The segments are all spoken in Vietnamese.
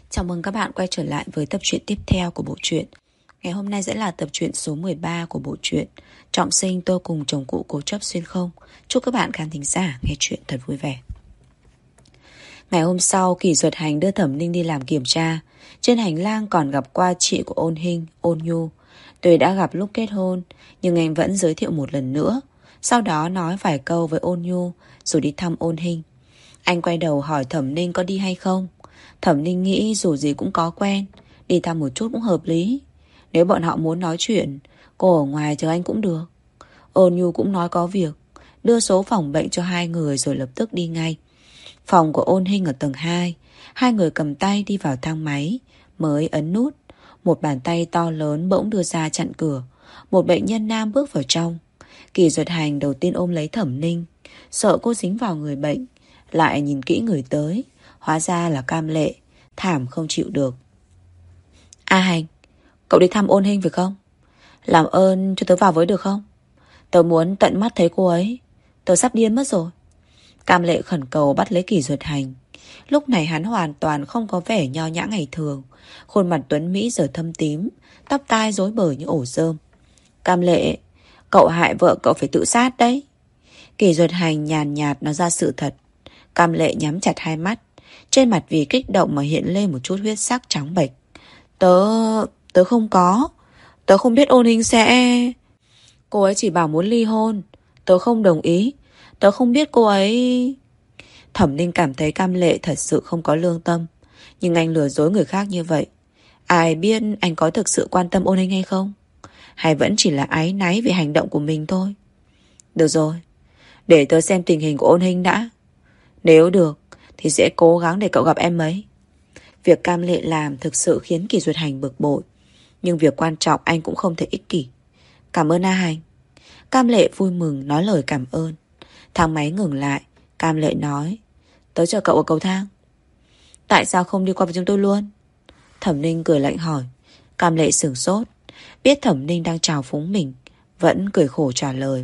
Chào mừng các bạn quay trở lại với tập truyện tiếp theo của bộ truyện. Ngày hôm nay sẽ là tập truyện số 13 của bộ truyện Trọng sinh tôi cùng chồng cũ cố chấp xuyên không. Chúc các bạn khán thính giả nghe truyện thật vui vẻ. Ngày hôm sau, Kỷ Duật Hành đưa Thẩm Ninh đi làm kiểm tra. Trên hành lang còn gặp qua chị của Ôn Hinh, Ôn Nhu. Tuy đã gặp lúc kết hôn, nhưng anh vẫn giới thiệu một lần nữa. Sau đó nói vài câu với Ôn Nhu rồi đi thăm Ôn Hinh. Anh quay đầu hỏi Thẩm Ninh có đi hay không. Thẩm Ninh nghĩ dù gì cũng có quen, đi thăm một chút cũng hợp lý. Nếu bọn họ muốn nói chuyện, cô ở ngoài chờ anh cũng được. Ôn Nhu cũng nói có việc, đưa số phòng bệnh cho hai người rồi lập tức đi ngay. Phòng của Ôn Hinh ở tầng 2. Hai người cầm tay đi vào thang máy, mới ấn nút. Một bàn tay to lớn bỗng đưa ra chặn cửa. Một bệnh nhân nam bước vào trong. Kỷ Duật Hành đầu tiên ôm lấy Thẩm Ninh, sợ cô dính vào người bệnh. Lại nhìn kỹ người tới, hóa ra là Cam Lệ. Thảm không chịu được. A Hành, cậu đi thăm Ôn Hinh phải không? Làm ơn cho tớ vào với được không? Tớ muốn tận mắt thấy cô ấy. Tớ sắp điên mất rồi. Cam Lệ khẩn cầu bắt lấy Kỷ Duật Hành. Lúc này hắn hoàn toàn không có vẻ nho nhã ngày thường. Khuôn mặt tuấn Mỹ giờ thâm tím, tóc tai rối bời như ổ rơm. Cam Lệ, cậu hại vợ cậu phải tự sát đấy. Kỷ Duật Hành nhàn nhạt nói ra sự thật. Cam Lệ nhắm chặt hai mắt, trên mặt vì kích động mà hiện lên một chút huyết sắc trắng bệch. Tớ không có. Tớ không biết Ôn Hinh sẽ... Cô ấy chỉ bảo muốn ly hôn. Tớ không đồng ý. Tớ không biết cô ấy... Thẩm Ninh cảm thấy Cam Lệ thật sự không có lương tâm. Nhưng anh lừa dối người khác như vậy, ai biết anh có thực sự quan tâm Ôn Hinh hay không? Hay vẫn chỉ là áy náy vì hành động của mình thôi? Được rồi, để tớ xem tình hình của Ôn Hinh đã. Nếu được thì sẽ cố gắng để cậu gặp em ấy. Việc Cam Lệ làm thực sự khiến Kỷ Duật Hành bực bội. Nhưng việc quan trọng anh cũng không thể ích kỷ. Cảm ơn A Hành. Cam Lệ vui mừng nói lời cảm ơn. Thang máy ngừng lại. Cam Lệ nói, tớ chờ cậu ở cầu thang. Tại sao không đi qua với chúng tôi luôn? Thẩm Ninh cười lạnh hỏi. Cam Lệ sửng sốt, biết Thẩm Ninh đang trào phúng mình, vẫn cười khổ trả lời.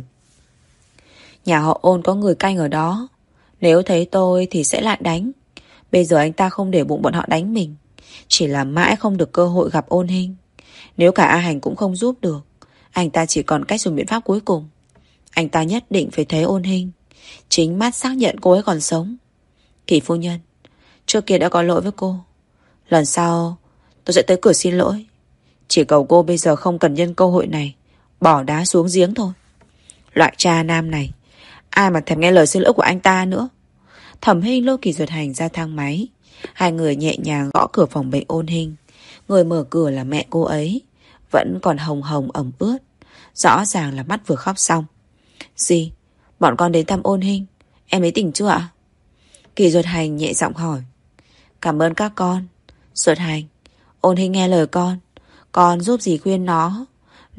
Nhà họ Ôn có người canh ở đó. Nếu thấy tôi thì sẽ lại đánh. Bây giờ anh ta không để bụng bọn họ đánh mình, chỉ là mãi không được cơ hội gặp Ôn Hinh. Nếu cả A Hành cũng không giúp được, anh ta chỉ còn cách dùng biện pháp cuối cùng. Anh ta nhất định phải thấy Ôn Hinh, chính mắt xác nhận cô ấy còn sống. Kỷ phu nhân, trước kia đã có lỗi với cô. Lần sau tôi sẽ tới cửa xin lỗi. Chỉ cầu cô bây giờ không cần nhân cơ hội này bỏ đá xuống giếng thôi. Loại cha nam này, ai mà thèm nghe lời xin lỗi của anh ta nữa. Thẩm Hinh lôi Kỷ Duật Hành ra thang máy. Hai người nhẹ nhàng gõ cửa phòng bệnh Ôn Hinh. Người mở cửa là mẹ cô ấy, vẫn còn hồng hồng ẩm ướt, rõ ràng là mắt vừa khóc xong. Gì? Bọn con đến thăm Ôn Hinh. Em ấy tỉnh chưa ạ? Kỷ Duật Hành nhẹ giọng hỏi. Cảm ơn các con. Duật Hành, Ôn Hinh nghe lời con giúp gì khuyên nó.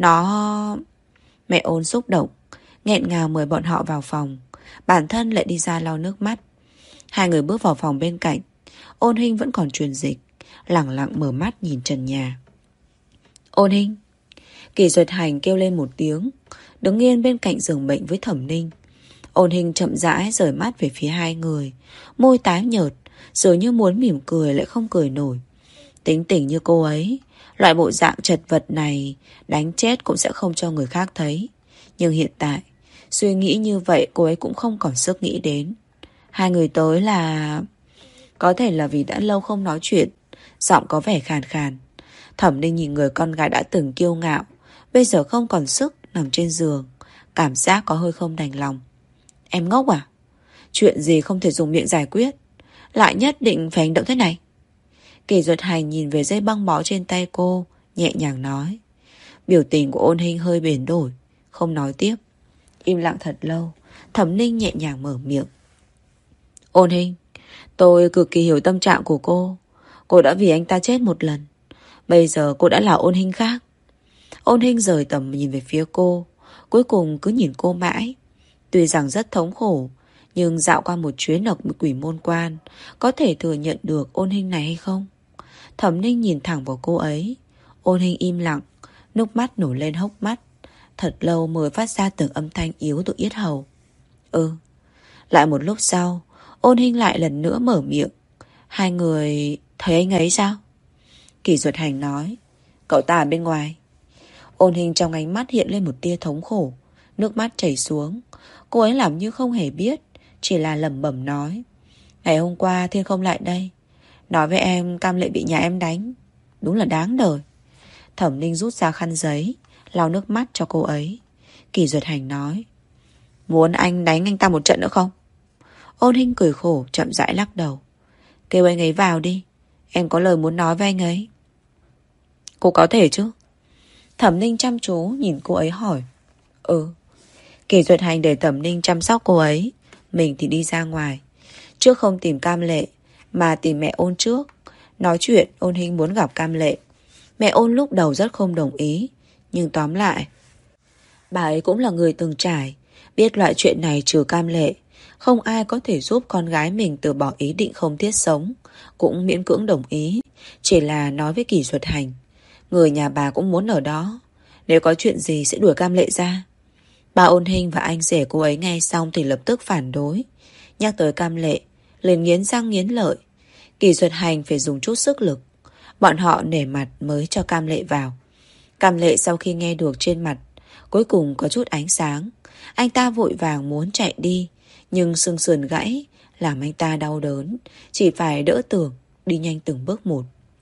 Mẹ Ôn xúc động, nghẹn ngào mời bọn họ vào phòng. Bản thân lại đi ra lau nước mắt. Hai người bước vào phòng bên cạnh. Ôn Hinh vẫn còn truyền dịch, lẳng lặng mở mắt nhìn trần nhà. Ôn Hinh. Kỷ Duật Hành kêu lên một tiếng, đứng yên bên cạnh giường bệnh với Thẩm Ninh. Ôn Hinh chậm rãi rời mắt về phía hai người, môi tái nhợt, dường như muốn mỉm cười lại không cười nổi. Tính tình như cô ấy, loại bộ dạng chật vật này, đánh chết cũng sẽ không cho người khác thấy. Nhưng hiện tại, suy nghĩ như vậy cô ấy cũng không còn sức nghĩ đến. Hai người tới là... Có thể là vì đã lâu không nói chuyện, giọng có vẻ khàn khàn. Thẩm Ninh nhìn người con gái đã từng kiêu ngạo, bây giờ không còn sức nằm trên giường, cảm giác có hơi không đành lòng. Em ngốc à? Chuyện gì không thể dùng miệng giải quyết, lại nhất định phải hành động thế này? Kỷ Duật Hành nhìn về dây băng bó trên tay cô, nhẹ nhàng nói. Biểu tình của Ôn Hinh hơi biến đổi, không nói tiếp. Im lặng thật lâu, Thẩm Ninh nhẹ nhàng mở miệng. Ôn Hinh, tôi cực kỳ hiểu tâm trạng của cô. Cô đã vì anh ta chết một lần, bây giờ cô đã là Ôn Hinh khác. Ôn Hinh rời tầm nhìn về phía cô, cuối cùng cứ nhìn cô mãi. Tuy rằng rất thống khổ, nhưng dạo qua một chuyến ở Quỷ Môn Quan, có thể thừa nhận được Ôn Hinh này hay không? Thẩm Ninh nhìn thẳng vào cô ấy. Ôn Hinh im lặng, nước mắt nổi lên hốc mắt. Thật lâu mới phát ra từng âm thanh yếu từ yết hầu. Lại một lúc sau, Ôn Hinh lại lần nữa mở miệng. Hai người... Thấy anh ấy sao? Kỷ Duật Hành nói. Cậu ta ở bên ngoài. Ôn Hình trong ánh mắt hiện lên một tia thống khổ, nước mắt chảy xuống. Cô ấy làm như không hề biết, chỉ là lẩm bẩm nói. Ngày hôm qua Thiên không lại đây, nói với em Cam Lệ bị nhà em đánh. Đúng là đáng đời. Thẩm Ninh rút ra khăn giấy, lau nước mắt cho cô ấy. Kỷ Duật Hành nói. Muốn anh đánh anh ta một trận nữa không? Ôn Hinh cười khổ chậm rãi lắc đầu. Kêu anh ấy vào đi, em có lời muốn nói với anh ấy. Cô có thể chứ? Thẩm Ninh chăm chú nhìn cô ấy hỏi. Ừ. Kỷ Duật Hành để Thẩm Ninh chăm sóc cô ấy, mình thì đi ra ngoài. Trước không tìm Cam Lệ mà tìm mẹ Ôn trước. Nói chuyện Ôn Hinh muốn gặp Cam Lệ. Mẹ Ôn lúc đầu rất không đồng ý, nhưng tóm lại bà ấy cũng là người từng trải, biết loại chuyện này trừ Cam Lệ không ai có thể giúp con gái mình từ bỏ ý định không thiết sống. Cũng miễn cưỡng đồng ý, chỉ là nói với Kỷ Duật Hành. Người nhà bà cũng muốn ở đó, nếu có chuyện gì sẽ đuổi Cam Lệ ra. Bà Ôn Hinh và anh rể cô ấy nghe xong thì lập tức phản đối. Nhắc tới Cam Lệ liền nghiến răng nghiến lợi. Kỷ Duật Hành phải dùng chút sức lực. Bọn họ nể mặt mới cho Cam Lệ vào. Cam Lệ sau khi nghe được trên mặt cuối cùng có chút ánh sáng. Anh ta vội vàng muốn chạy đi, nhưng xương sườn gãy làm anh ta đau đớn, chỉ phải đỡ tường đi nhanh từng bước một.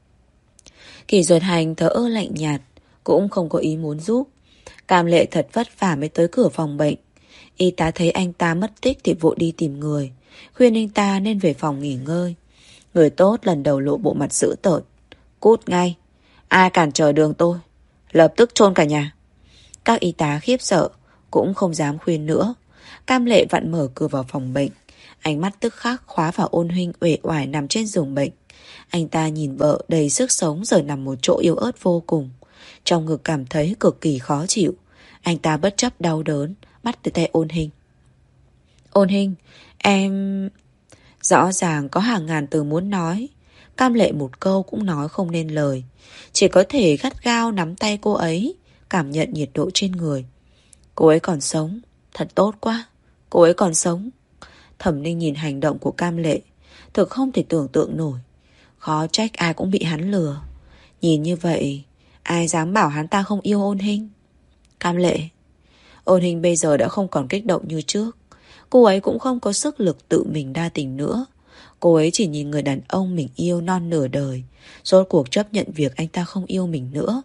Kỷ Duật Hành thở ơ lạnh nhạt, cũng không có ý muốn giúp. Cam Lệ thật vất vả mới tới cửa phòng bệnh. Y tá thấy anh ta mất tích thì vội đi tìm người, khuyên anh ta nên về phòng nghỉ ngơi. Người tốt lần đầu lộ bộ mặt dữ tợn. Cút ngay, ai cản trở đường tôi lập tức chôn cả nhà. Các y tá khiếp sợ, cũng không dám khuyên nữa. Cam Lệ vặn mở cửa vào phòng bệnh, ánh mắt tức khắc khóa vào Ôn Huynh uể oải nằm trên giường bệnh. Anh ta nhìn vợ đầy sức sống giờ nằm một chỗ yếu ớt vô cùng, trong ngực cảm thấy cực kỳ khó chịu. Anh ta bất chấp đau đớn bắt tới tay Ôn Huynh. Ôn Huynh, em... Rõ ràng có hàng ngàn từ muốn nói, Cam Lệ một câu cũng nói không nên lời, chỉ có thể gắt gao nắm tay cô ấy, cảm nhận nhiệt độ trên người. Cô ấy còn sống, thật tốt quá. Cô ấy còn sống. Thẩm Ninh nhìn hành động của Cam Lệ, thực không thể tưởng tượng nổi. Khó trách ai cũng bị hắn lừa. Nhìn như vậy, ai dám bảo hắn ta không yêu Ôn Hinh. Cam Lệ. Ôn Hinh bây giờ đã không còn kích động như trước. Cô ấy cũng không có sức lực tự mình đa tình nữa. Cô ấy chỉ nhìn người đàn ông mình yêu non nửa đời, rốt cuộc chấp nhận việc anh ta không yêu mình nữa.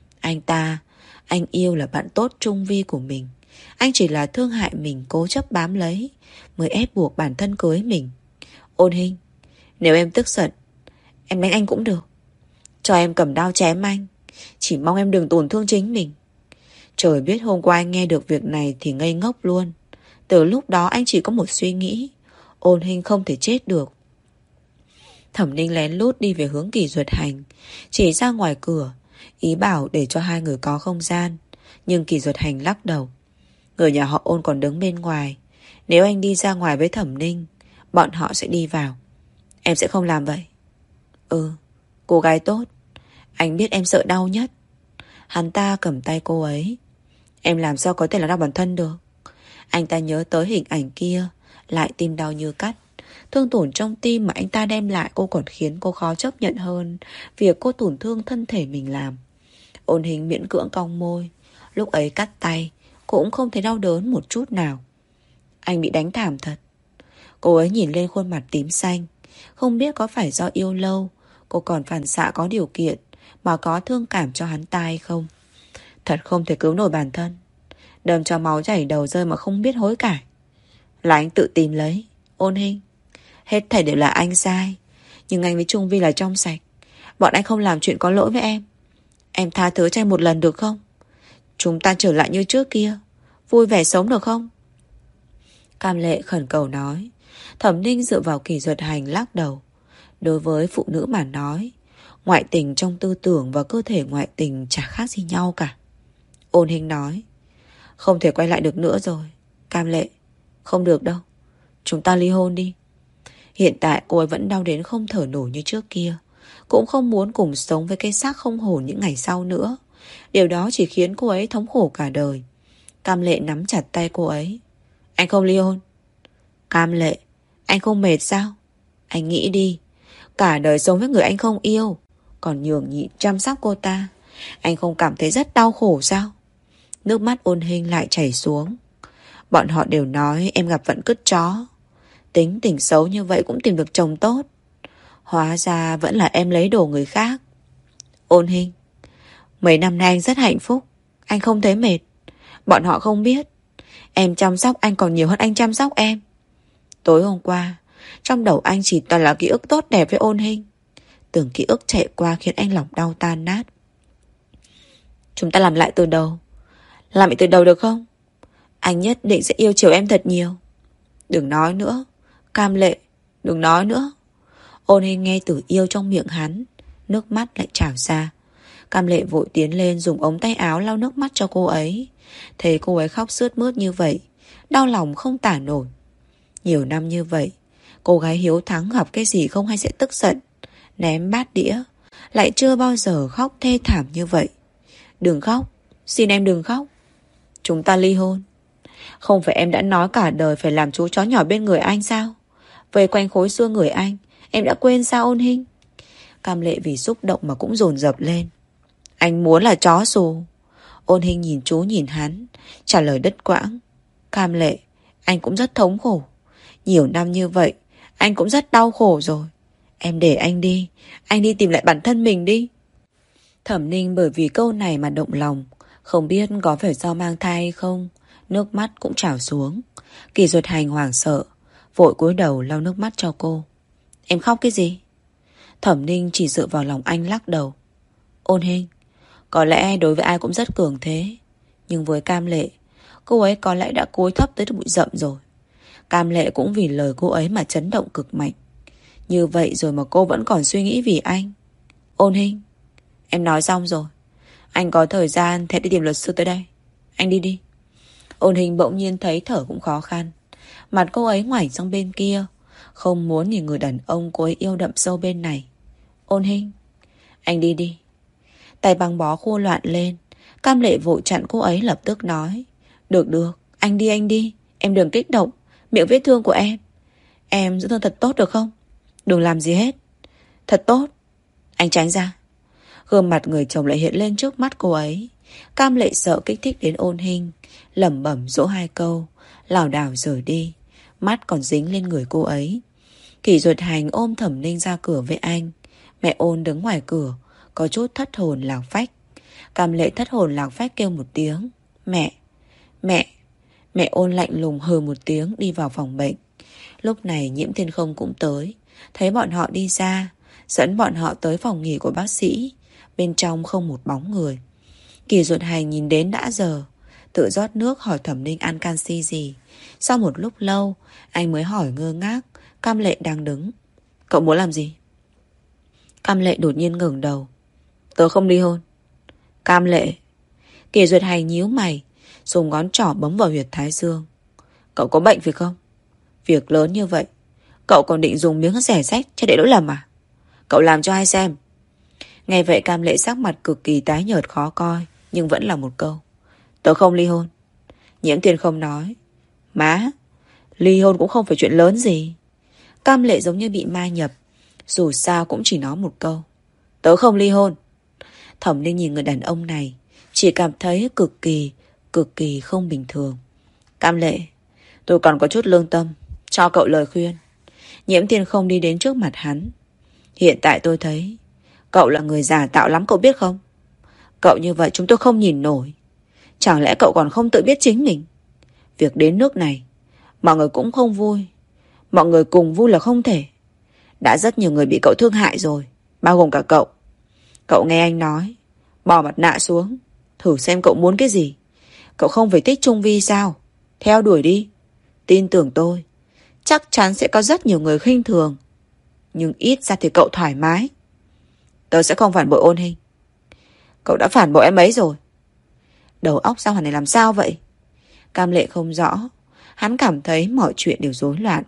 Anh yêu là bạn tốt trung vi của mình. Anh chỉ là thương hại mình cố chấp bám lấy, mới ép buộc bản thân cưới mình. Ôn Hinh, nếu em tức giận, em đánh anh cũng được. Cho em cầm đao chém anh, chỉ mong em đừng tổn thương chính mình. Trời biết hôm qua anh nghe được việc này thì ngây ngốc luôn. Từ lúc đó anh chỉ có một suy nghĩ, Ôn Hinh không thể chết được. Thẩm Ninh lén lút đi về hướng Kỷ Duật Hành, chỉ ra ngoài cửa, ý bảo để cho hai người có không gian. Nhưng Kỷ Duật Hành lắc đầu. Người nhà họ Ôn còn đứng bên ngoài, nếu anh đi ra ngoài với Thẩm Ninh, bọn họ sẽ đi vào. Em sẽ không làm vậy. Ừ, cô gái tốt. Anh biết em sợ đau nhất. Hắn ta cầm tay cô ấy. Em làm sao có thể là đau bản thân được. Anh ta nhớ tới hình ảnh kia, lại tim đau như cắt. Thương tổn trong tim mà anh ta đem lại cô còn khiến cô khó chấp nhận hơn việc cô tổn thương thân thể mình làm. Ôn Hình miễn cưỡng cong môi. Lúc ấy cắt tay cũng không thấy đau đớn một chút nào. Anh bị đánh thảm thật. Cô ấy nhìn lên khuôn mặt tím xanh. Không biết có phải do yêu lâu, cô còn phản xạ có điều kiện mà có thương cảm cho hắn ta hay không. Thật không thể cứu nổi bản thân, đâm cho máu chảy đầu rơi mà không biết hối cải. Là anh tự tìm lấy. Ôn Hình, hết thảy đều là anh sai, nhưng anh với Trung Vi là trong sạch. Bọn anh không làm chuyện có lỗi với em. Em tha thứ cho anh một lần được không? Chúng ta trở lại như trước kia, vui vẻ sống được không? Cam Lệ khẩn cầu nói. Thẩm Ninh dựa vào Kỷ Duật Hành lắc đầu. Đối với phụ nữ mà nói, ngoại tình trong tư tưởng và cơ thể ngoại tình chả khác gì nhau cả. Ôn Hình nói. Không thể quay lại được nữa rồi Cam Lệ. Không được đâu, chúng ta ly hôn đi. Hiện tại cô ấy vẫn đau đến không thở nổi như trước kia, cũng không muốn cùng sống với cái xác không hồn những ngày sau nữa. Điều đó chỉ khiến cô ấy thống khổ cả đời. Cam Lệ nắm chặt tay cô ấy. Anh không ly hôn. Cam Lệ, anh không mệt sao? Anh nghĩ đi, Cả đời sống với người anh không yêu, còn nhường nhịn chăm sóc cô ta, anh không cảm thấy rất đau khổ sao? Nước mắt Ôn Hinh lại chảy xuống. Bọn họ đều nói em gặp vận cứt chó. Tính tình xấu như vậy cũng tìm được chồng tốt. Hóa ra vẫn là em lấy đồ người khác. Ôn Hinh, mấy năm nay anh rất hạnh phúc. Anh không thấy mệt. Bọn họ không biết em chăm sóc anh còn nhiều hơn anh chăm sóc em. Tối hôm qua, trong đầu anh chỉ toàn là ký ức tốt đẹp với Ôn Hinh. Từng ký ức chạy qua khiến anh lòng đau tan nát. Chúng ta làm lại từ đầu. Làm lại từ đầu được không? Anh nhất định sẽ yêu chiều em thật nhiều. Đừng nói nữa. Cam Lệ, đừng nói nữa. Ôn Hinh nghe từ yêu trong miệng hắn, nước mắt lại trào ra. Cam Lệ vội tiến lên dùng ống tay áo lau nước mắt cho cô ấy. Thấy cô ấy khóc sướt mướt như vậy, đau lòng không tả nổi. Nhiều năm như vậy, cô gái hiếu thắng gặp cái gì không hay sẽ tức giận, ném bát đĩa, lại chưa bao giờ khóc thê thảm như vậy. Đừng khóc, xin em đừng khóc. Chúng ta ly hôn. Không phải em đã nói cả đời phải làm chú chó nhỏ bên người anh sao? Vây quanh khối xương người anh, em đã quên sao Ôn Hinh? Cam Lệ vì xúc động mà cũng dồn dập lên. Anh muốn là chó xù. Ôn Hinh nhìn chú nhìn hắn, trả lời đứt quãng. Cam Lệ, anh cũng rất thống khổ. Nhiều năm như vậy, anh cũng rất đau khổ rồi. Em để anh đi tìm lại bản thân mình đi. Thẩm Ninh bởi vì câu này mà động lòng. Không biết có phải do mang thai hay không, nước mắt cũng trào xuống. Kỳ Duật Hành hoảng sợ, vội cúi đầu lau nước mắt cho cô. Em khóc cái gì? Thẩm Ninh chỉ dựa vào lòng anh lắc đầu. Ôn Hinh, có lẽ đối với ai cũng rất cường thế, nhưng với Cam Lệ, cô ấy có lẽ đã cúi thấp tới bụi rậm rồi. Cam Lệ cũng vì lời cô ấy mà chấn động cực mạnh. Như vậy rồi mà cô vẫn còn suy nghĩ vì anh. Ôn Hinh, em nói xong rồi. Anh có thời gian thì đi tìm luật sư tới đây. Anh đi đi. Ôn Hinh bỗng nhiên thấy thở cũng khó khăn. Mặt cô ấy ngoảnh sang bên kia, không muốn nhìn người đàn ông cô ấy yêu đậm sâu bên này. Ôn Hinh, anh đi đi. Tay băng bó khô loạn lên. Cam Lệ vội chặn cô ấy lập tức nói. Được, anh đi. Em đừng kích động. Miệng vết thương của em giữ thương thật tốt được không? Đừng làm gì hết. Thật tốt. Anh tránh ra. Gương mặt người chồng lại hiện lên trước mắt cô ấy. Cam Lệ sợ kích thích đến Ôn Hinh, lẩm bẩm dỗ hai câu, lảo đảo rời đi. Mắt còn dính lên người cô ấy. Kỳ Duật Hành ôm Thẩm Ninh ra cửa với anh. Mẹ Ôn đứng ngoài cửa, có chút thất hồn lạc phách. Cam Lệ thất hồn lạc phách kêu một tiếng. Mẹ. Mẹ Ôn lạnh lùng hừ một tiếng đi vào phòng bệnh. Lúc này Nhiễm Thiên Không cũng tới. Thấy bọn họ đi ra, dẫn bọn họ tới phòng nghỉ của bác sĩ. Bên trong không một bóng người. Kỳ Duật Hành nhìn đến đã giờ, tự rót nước hỏi Thẩm Ninh ăn canxi gì. Sau một lúc lâu, anh mới hỏi ngơ ngác. Cam Lệ đang đứng. Cậu muốn làm gì? Cam Lệ đột nhiên ngẩng đầu. Tớ không ly hôn. Cam Lệ. Kỳ Duật Hành nhíu mày, dùng ngón trỏ bấm vào huyệt thái dương. Cậu có bệnh phải không? Việc lớn như vậy, cậu còn định dùng miếng rẻ rách cho để lỗi lầm à? Cậu làm cho ai xem. Nghe vậy Cam Lệ sắc mặt cực kỳ tái nhợt khó coi, nhưng vẫn là một câu. Tớ không ly hôn. Nhiễm Thiên Không nói. Má, ly hôn cũng không phải chuyện lớn gì. Cam Lệ giống như bị ma nhập. Dù sao cũng chỉ nói một câu. Tớ không ly hôn. Thẩm Ninh nhìn người đàn ông này, chỉ cảm thấy cực kỳ không bình thường. Cam Lệ, tôi còn có chút lương tâm, cho cậu lời khuyên. Nhiễm Thiên Không đi đến trước mặt hắn. Hiện tại tôi thấy cậu là người giả tạo lắm, cậu biết không? Cậu như vậy chúng tôi không nhìn nổi. Chẳng lẽ cậu còn không tự biết chính mình? Việc đến nước này, mọi người cũng không vui. Mọi người cùng vui là không thể. Đã rất nhiều người bị cậu thương hại rồi, bao gồm cả cậu. Cậu nghe anh nói, bỏ mặt nạ xuống, thử xem cậu muốn cái gì. Cậu không phải thích Trung Vi sao? Theo đuổi đi. Tin tưởng tôi, chắc chắn sẽ có rất nhiều người khinh thường, nhưng ít ra thì cậu thoải mái. Tớ sẽ không phản bội Ôn Hinh. Cậu đã phản bội em ấy rồi. Đầu óc sao hẳn này làm sao vậy? Cam Lệ không rõ. Hắn cảm thấy mọi chuyện đều rối loạn.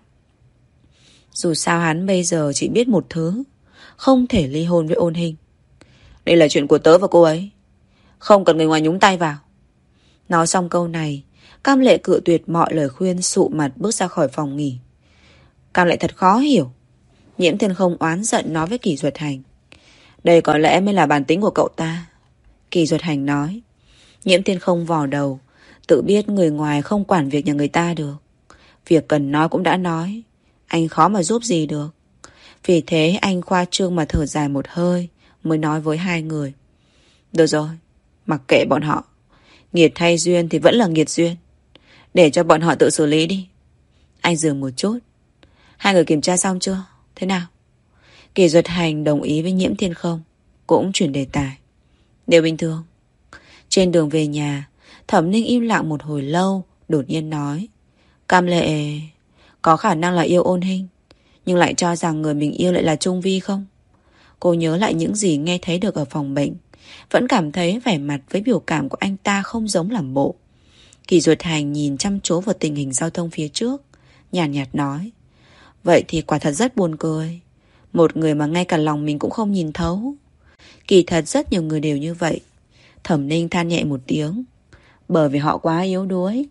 Dù sao hắn bây giờ chỉ biết một thứ, không thể ly hôn với Ôn Hinh. Đây là chuyện của tớ và cô ấy, không cần người ngoài nhúng tay vào. Nói xong câu này, Cam Lệ cự tuyệt mọi lời khuyên, sụ mặt bước ra khỏi phòng nghỉ. Cam Lệ thật khó hiểu. Nhiễm Thiên Không oán giận nói với Kỷ Duật Hành. Đây có lẽ mới là bản tính của cậu ta. Kỷ Duật Hành nói. Nhiễm Thiên Không vò đầu, tự biết người ngoài không quản việc nhà người ta được. Việc cần nói cũng đã nói, anh khó mà giúp gì được. Vì thế anh khoa trương mà thở dài một hơi, mới nói với hai người. Được rồi, mặc kệ bọn họ. Nghiệt hay duyên thì vẫn là nghiệt duyên. Để cho bọn họ tự xử lý đi. Anh dừng một chút. Hai người kiểm tra xong chưa? Thế nào? Kỷ Duật Hành đồng ý với Nhiễm Thiên Không, cũng chuyển đề tài. Đều bình thường. Trên đường về nhà, Thẩm Ninh im lặng một hồi lâu, đột nhiên nói. Cam Lệ có khả năng là yêu Ôn Hinh, nhưng lại cho rằng người mình yêu lại là Trung Vi không? Cô nhớ lại những gì nghe thấy được ở phòng bệnh, vẫn cảm thấy vẻ mặt với biểu cảm của anh ta không giống làm bộ. Kỷ Duật Hành nhìn chăm chú vào tình hình giao thông phía trước, nhàn nhạt nói. Vậy thì quả thật rất buồn cười. Một người mà ngay cả lòng mình cũng không nhìn thấu. Kỳ thật rất nhiều người đều như vậy. Thẩm Ninh than nhẹ một tiếng. Bởi vì họ quá yếu đuối.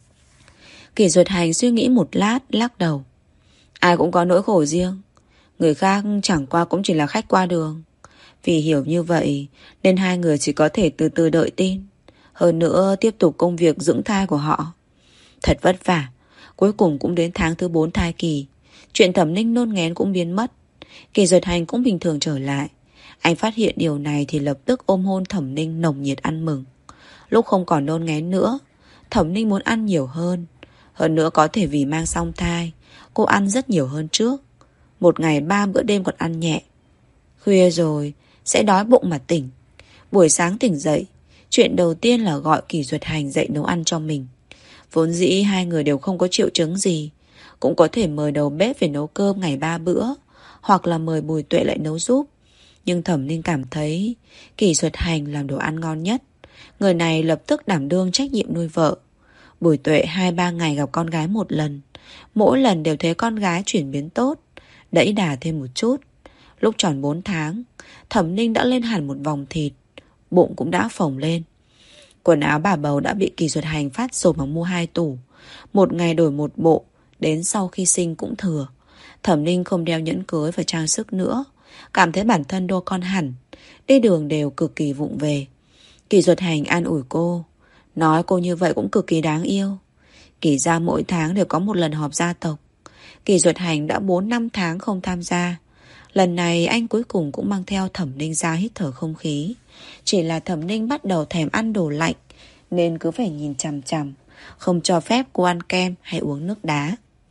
Kỷ Duật Hành suy nghĩ một lát, lắc đầu. Ai cũng có nỗi khổ riêng. Người khác chẳng qua cũng chỉ là khách qua đường. Vì hiểu như vậy nên hai người chỉ có thể từ từ đợi tin. Hơn nữa tiếp tục công việc dưỡng thai của họ. Thật vất vả. Cuối cùng cũng đến tháng thứ 4 thai kỳ. Chuyện Thẩm Ninh nôn nghén cũng biến mất. Kỷ Duật Hành cũng bình thường trở lại. Anh phát hiện điều này thì lập tức ôm hôn Thẩm Ninh nồng nhiệt ăn mừng. Lúc không còn nôn nghén nữa, Thẩm Ninh muốn ăn nhiều hơn. Hơn nữa có thể vì mang song thai, cô ăn rất nhiều hơn trước. Một ngày 3 bữa đêm còn ăn nhẹ. Khuya rồi, sẽ đói bụng mà tỉnh. Buổi sáng tỉnh dậy, chuyện đầu tiên là gọi Kỷ Duật Hành dậy nấu ăn cho mình. Vốn dĩ hai người đều không có triệu chứng gì, cũng có thể mời đầu bếp về nấu cơm ngày 3 bữa, hoặc là mời Bùi Tuệ lại nấu giúp. Nhưng Thẩm Ninh cảm thấy Kỷ Duật Hành làm đồ ăn ngon nhất. Người này lập tức đảm đương trách nhiệm nuôi vợ. Bùi Tuệ 2-3 ngày gặp con gái một lần. Mỗi lần đều thấy con gái chuyển biến tốt, đẫy đà thêm một chút. Lúc tròn 4 tháng, Thẩm Ninh đã lên hẳn một vòng thịt, bụng cũng đã phồng lên. Quần áo bà bầu đã bị Kỷ Duật Hành phát sổ bằng mua 2 tủ. Một ngày đổi một bộ, đến sau khi sinh cũng thừa. Thẩm Ninh không đeo nhẫn cưới và trang sức nữa, cảm thấy bản thân đô con hẳn. Đi đường đều cực kỳ vụng về. Kỷ Duật Hành an ủi cô, nói cô như vậy cũng cực kỳ đáng yêu. Kỷ gia mỗi tháng đều có một lần họp gia tộc. Kỷ Duật Hành đã 4-5 tháng không tham gia. Lần này anh cuối cùng cũng mang theo Thẩm Ninh ra hít thở không khí. Chỉ là Thẩm Ninh bắt đầu thèm ăn đồ lạnh, nên cứ phải nhìn chằm chằm, không cho phép cô ăn kem hay uống nước đá.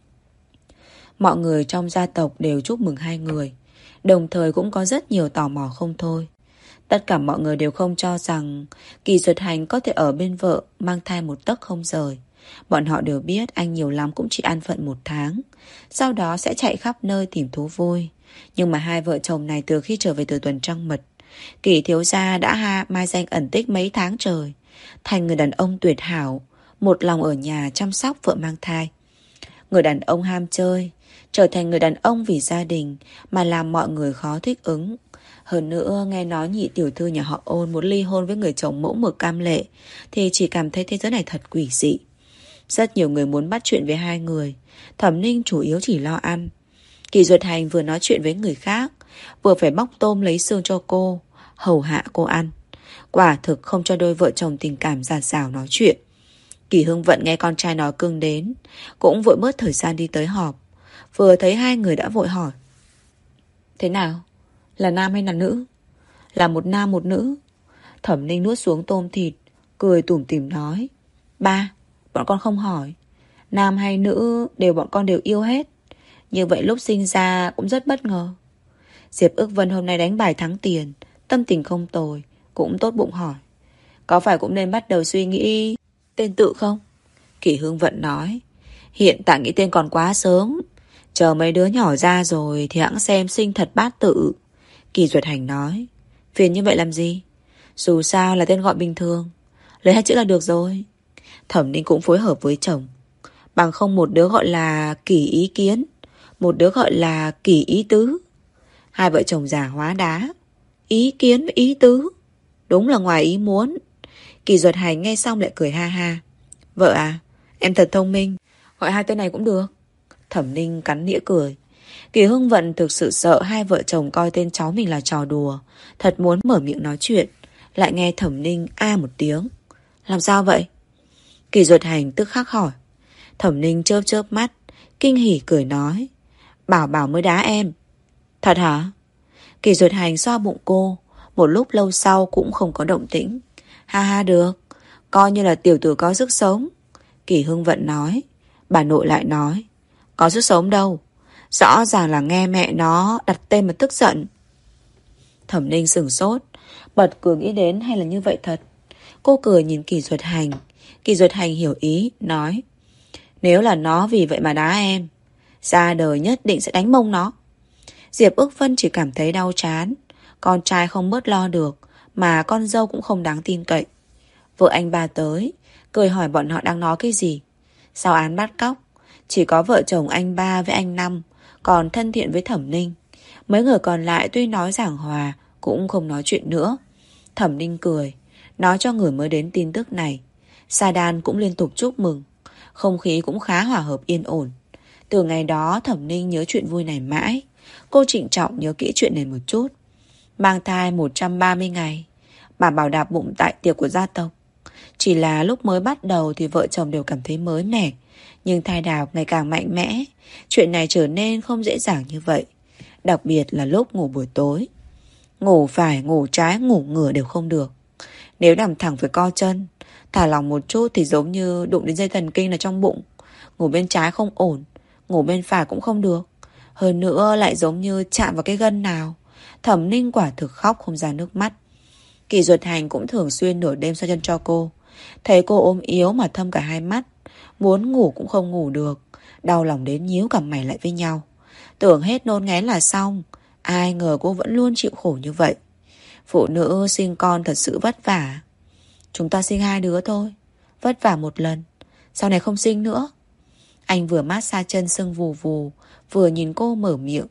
Mọi người trong gia tộc đều chúc mừng hai người, đồng thời cũng có rất nhiều tò mò không thôi. Tất cả mọi người đều không cho rằng Kỷ Duật Hành có thể ở bên vợ mang thai một tấc không rời. Bọn họ đều biết anh nhiều lắm cũng chỉ an phận 1 tháng, sau đó sẽ chạy khắp nơi tìm thú vui. Nhưng mà hai vợ chồng này từ khi trở về từ tuần trăng mật, Kỷ thiếu gia đã mai danh ẩn tích mấy tháng trời, thành người đàn ông tuyệt hảo, một lòng ở nhà chăm sóc vợ mang thai. Người đàn ông ham chơi, trở thành người đàn ông vì gia đình mà làm mọi người khó thích ứng. Hơn nữa nghe nói nhị tiểu thư nhà họ Ôn muốn ly hôn với người chồng mẫu mực Cam Lệ, thì chỉ cảm thấy thế giới này thật quỷ dị. Rất nhiều người muốn bắt chuyện với hai người. Thẩm Ninh chủ yếu chỉ lo ăn. Kỷ Duật Hành vừa nói chuyện với người khác, vừa phải bóc tôm lấy xương cho cô, hầu hạ cô ăn. Quả thực không cho đôi vợ chồng tình cảm giạt rào nói chuyện. Kỷ Hưng Vận nghe con trai nói cưng đến, cũng vội bớt thời gian đi tới họp. Vừa thấy hai người đã vội hỏi. Thế nào? Là nam hay là nữ? Là một nam một nữ. Thẩm Ninh nuốt xuống tôm thịt, cười tủm tỉm nói. Ba, bọn con không hỏi. Nam hay nữ bọn con đều yêu hết. Như vậy lúc sinh ra cũng rất bất ngờ. Diệp Ước Vân hôm nay đánh bài thắng tiền, tâm tình không tồi, cũng tốt bụng hỏi. Có phải cũng nên bắt đầu suy nghĩ tên tự không? Kỷ Hưng Vận nói. Hiện tại nghĩ tên còn quá sớm. Chờ mấy đứa nhỏ ra rồi thì hẵng xem sinh thật bát tự. Kỷ Duật Hành nói. Phiền như vậy làm gì? Dù sao là tên gọi bình thường, lấy 2 chữ là được rồi. Thẩm Ninh cũng phối hợp với chồng. Bằng không một đứa gọi là Kỷ Ý Kiến, một đứa gọi là Kỷ Ý Tứ. Hai vợ chồng già hóa đá. Ý kiến với ý tứ, đúng là ngoài ý muốn. Kỷ Duật Hành nghe xong lại cười ha ha. Vợ à, em thật thông minh, gọi hai tên này cũng được. Thẩm Ninh cắn nĩa cười. Kỳ Hưng Vận thực sự sợ hai vợ chồng coi tên cháu mình là trò đùa, thật muốn mở miệng nói chuyện, lại nghe Thẩm Ninh a một tiếng. Làm sao vậy? Kỳ Duật Hành tức khắc hỏi. Thẩm Ninh chớp chớp mắt, kinh hỉ cười nói. Bảo Bảo mới đá em. Thật hả? Kỳ Duật Hành xoa bụng cô, một lúc lâu sau cũng không có động tĩnh. Ha ha được, coi như là tiểu tử có sức sống. Kỳ Hưng Vận nói. Bà nội lại nói. Có sức sống đâu, rõ ràng là nghe mẹ nó đặt tên mà tức giận. Thẩm Ninh sửng sốt, bật cười nghĩ đến hay là như vậy thật. Cô cười nhìn Kỳ Duật Hành. Kỳ Duật Hành hiểu ý, nói. Nếu là nó vì vậy mà đá em, ra đời nhất định sẽ đánh mông nó. Diệp Ước Vân chỉ cảm thấy đau chán. Con trai không bớt lo được, mà con dâu cũng không đáng tin cậy. Vợ anh ba tới, cười hỏi bọn họ đang nói cái gì. Sao án bắt cóc? Chỉ có vợ chồng anh ba với anh Năm còn thân thiện với Thẩm Ninh. Mấy người còn lại tuy nói giảng hòa cũng không nói chuyện nữa. Thẩm Ninh cười, nói cho người mới đến tin tức này. Sa Đan cũng liên tục chúc mừng. Không khí cũng khá hòa hợp yên ổn. Từ ngày đó Thẩm Ninh nhớ chuyện vui này mãi. Cô trịnh trọng nhớ kỹ chuyện này một chút. Mang thai 130 ngày, bà Bảo đạp bụng tại tiệc của gia tộc. Chỉ là lúc mới bắt đầu thì vợ chồng đều cảm thấy mới mẻ. Nhưng thai đạp ngày càng mạnh mẽ. Chuyện này trở nên không dễ dàng như vậy. Đặc biệt là lúc ngủ buổi tối. Ngủ phải, ngủ trái, ngủ ngửa đều không được. Nếu nằm thẳng phải co chân, thả lỏng một chút thì giống như đụng đến dây thần kinh ở trong bụng. Ngủ bên trái không ổn, ngủ bên phải cũng không được. Hơn nữa lại giống như chạm vào cái gân nào. Thẩm Ninh quả thực khóc không ra nước mắt. Kỳ Duật Hành cũng thường xuyên nửa đêm xoa chân cho cô. Thấy cô ốm yếu mà thâm cả hai mắt, muốn ngủ cũng không ngủ được. Đau lòng đến nhíu cả mày lại với nhau. Tưởng hết nôn ngén là xong, ai ngờ cô vẫn luôn chịu khổ như vậy. Phụ nữ sinh con thật sự vất vả. Chúng ta sinh 2 đứa thôi, vất vả một lần, sau này không sinh nữa. Anh vừa massage chân sưng vù vù, vừa nhìn cô mở miệng.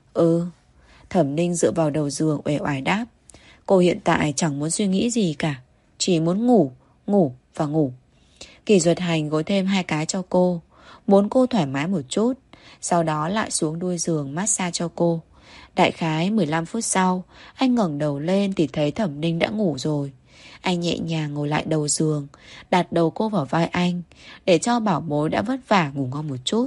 Thẩm Ninh dựa vào đầu giường uể oải đáp. Cô hiện tại chẳng muốn suy nghĩ gì cả, chỉ muốn ngủ, ngủ và ngủ. Kỳ Duật Hành gối thêm 2 cái cho cô, muốn cô thoải mái một chút. Sau đó lại xuống đuôi giường massage cho cô. Đại khái 15 phút sau, anh ngẩng đầu lên thì thấy Thẩm Ninh đã ngủ rồi. Anh nhẹ nhàng ngồi lại đầu giường, đặt đầu cô vào vai anh, để cho bảo bối đã vất vả ngủ ngon một chút.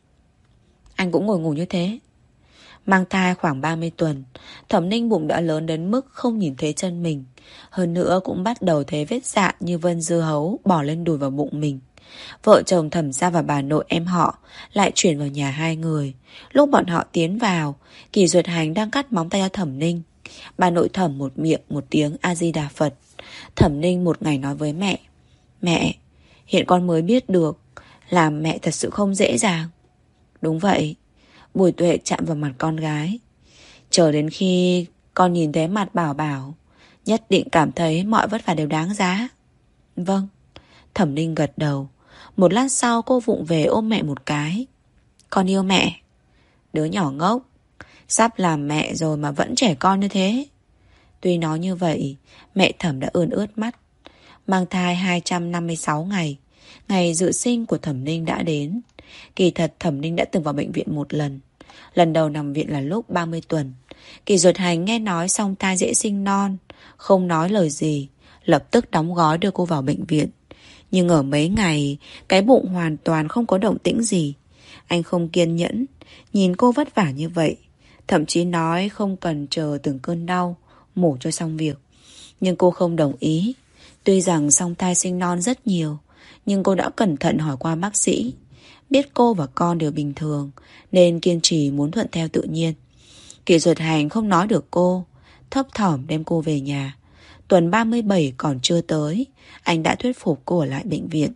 Anh cũng ngồi ngủ như thế. Mang thai khoảng 30 tuần, Thẩm Ninh bụng đã lớn đến mức không nhìn thấy chân mình. Hơn nữa cũng bắt đầu thấy vết dạn như vân dưa hấu bỏ lên đùi vào bụng mình. Vợ chồng Thẩm gia và bà nội em họ lại chuyển vào nhà 2 người. Lúc bọn họ tiến vào, Kỳ Duật Hành đang cắt móng tay cho Thẩm Ninh. Bà nội Thẩm một miệng một tiếng A-di-đà Phật. Thẩm Ninh một ngày nói với mẹ. Mẹ, hiện con mới biết được làm mẹ thật sự không dễ dàng. Đúng vậy. Bùi Tuệ chạm vào mặt con gái. Chờ đến khi con nhìn thấy mặt Bảo Bảo, nhất định cảm thấy mọi vất vả đều đáng giá. Vâng. Thẩm Ninh gật đầu. Một lát sau cô vụng về ôm mẹ một cái. Con yêu mẹ. Đứa nhỏ ngốc, sắp làm mẹ rồi mà vẫn trẻ con như thế. Tuy nói như vậy, mẹ Thẩm đã ươn ướt mắt. Mang thai 256 ngày, ngày dự sinh của Thẩm Ninh đã đến. Kỳ thật Thẩm Ninh đã từng vào bệnh viện một lần. Lần đầu nằm viện là lúc 30 tuần. Kỳ Duật Hành nghe nói song thai dễ sinh non, không nói lời gì, lập tức đóng gói đưa cô vào bệnh viện. Nhưng ở mấy ngày, cái bụng hoàn toàn không có động tĩnh gì. Anh không kiên nhẫn, nhìn cô vất vả như vậy. Thậm chí nói không cần chờ từng cơn đau, mổ cho xong việc. Nhưng cô không đồng ý. Tuy rằng song thai sinh non rất nhiều, nhưng cô đã cẩn thận hỏi qua bác sĩ. Biết cô và con đều bình thường, nên kiên trì muốn thuận theo tự nhiên. Kỳ Duật Hành không nói được cô, thấp thỏm đem cô về nhà. Tuần 37 còn chưa tới, anh đã thuyết phục cô ở lại bệnh viện.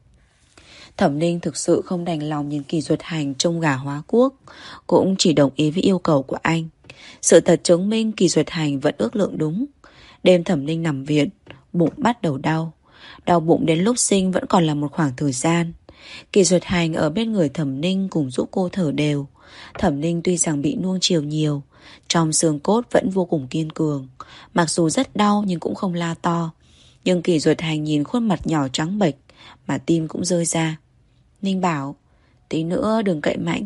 Thẩm Ninh thực sự không đành lòng nhìn Kỳ Duật Hành trông gà hóa quốc, cũng chỉ đồng ý với yêu cầu của anh. Sự thật chứng minh Kỳ Duật Hành vẫn ước lượng đúng. Đêm Thẩm Ninh nằm viện, bụng bắt đầu đau. Đau bụng đến lúc sinh vẫn còn là một khoảng thời gian. Kỳ Duật Hành ở bên người Thẩm Ninh cùng giúp cô thở đều. Thẩm Ninh tuy rằng bị nuông chiều nhiều, trong xương cốt vẫn vô cùng kiên cường. Mặc dù rất đau nhưng cũng không la to. Nhưng Kỳ Duật Hành nhìn khuôn mặt nhỏ trắng bệch mà tim cũng rơi ra. Ninh bảo, tí nữa đừng cậy mạnh,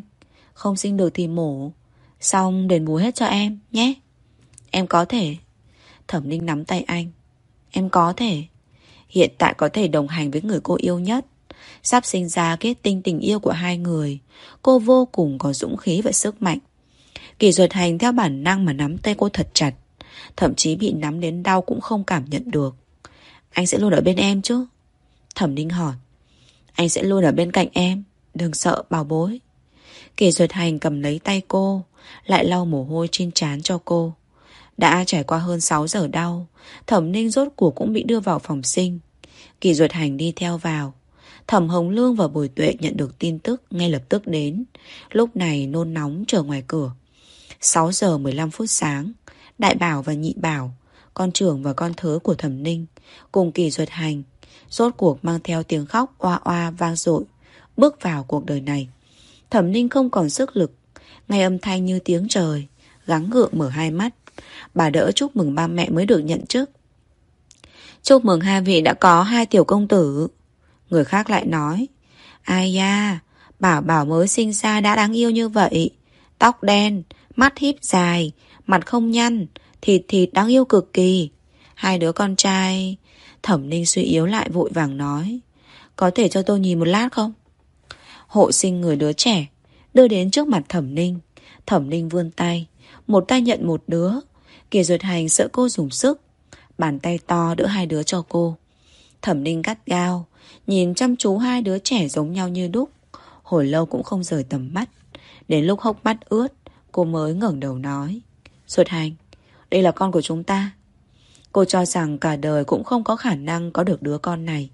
Không sinh được thì mổ, xong đền bù hết cho em nhé. Em có thể. Thẩm Ninh nắm tay anh. Em có thể. Hiện tại có thể đồng hành với người cô yêu nhất. Sắp sinh ra kết tinh tình yêu của hai người. Cô vô cùng có dũng khí và sức mạnh. Kỳ Duật Hành theo bản năng mà nắm tay cô thật chặt. Thậm chí bị nắm đến đau cũng không cảm nhận được. Anh sẽ luôn ở bên em chứ? Thẩm Ninh hỏi. Anh sẽ luôn ở bên cạnh em. Đừng sợ bảo bối. Kỳ Duật Hành cầm lấy tay cô, lại lau mồ hôi trên trán cho cô. Đã trải qua hơn 6 giờ đau, Thẩm Ninh rốt cuộc cũng bị đưa vào phòng sinh. Kỳ Duật Hành đi theo vào. Thẩm Hồng Lương và Bùi Tuệ nhận được tin tức ngay lập tức đến. Lúc này nôn nóng chờ ngoài cửa. 6 giờ 15 phút sáng, Đại Bảo và Nhị Bảo, con trưởng và con thớ của Thẩm Ninh, cùng Kỳ Duật Hành, rốt cuộc mang theo tiếng khóc oa oa vang dội, bước vào cuộc đời này. Thẩm Ninh không còn sức lực, nghe âm thanh như tiếng trời, gắng gượng mở hai mắt. Bà đỡ chúc mừng ba mẹ mới được nhận chức. Chúc mừng hai vị đã có 2 tiểu công tử. Người khác lại nói, ai da, Bảo Bảo mới sinh ra đã đáng yêu như vậy. Tóc đen, mắt híp dài, mặt không nhăn, thịt thịt đáng yêu cực kỳ. 2 đứa con trai. Thẩm Ninh suy yếu lại vội vàng nói, có thể cho tôi nhìn một lát không? Hộ sinh người đứa trẻ đưa đến trước mặt Thẩm Ninh. Thẩm Ninh vươn tay, một tay nhận một đứa. Kỳ Duật Hành sợ cô dùng sức, bàn tay to đỡ 2 đứa cho cô. Thẩm Ninh gắt gao nhìn chăm chú 2 đứa trẻ giống nhau như đúc, hồi lâu cũng không rời tầm mắt. Đến lúc hốc mắt ướt, cô mới ngẩng đầu nói, Duật Hành, đây là con của chúng ta. Cô cho rằng cả đời cũng không có khả năng có được đứa con này.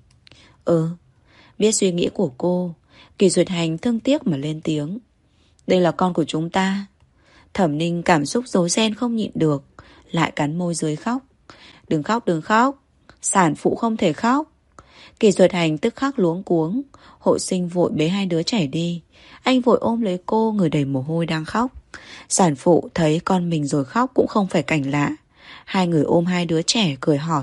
Biết suy nghĩ của cô, Kỳ Duật Hành thương tiếc mà lên tiếng, đây là con của chúng ta. Thẩm Ninh cảm xúc rối ren không nhịn được, lại cắn môi dưới khóc. Đừng khóc, đừng khóc, sản phụ không thể khóc. Kỳ Duật Hành tức khắc luống cuống. Hộ sinh vội bế 2 đứa trẻ đi. Anh vội ôm lấy cô, người đầy mồ hôi đang khóc. Sản phụ thấy con mình rồi khóc cũng không phải cảnh lạ. 2 người ôm 2 đứa trẻ cười hỏi,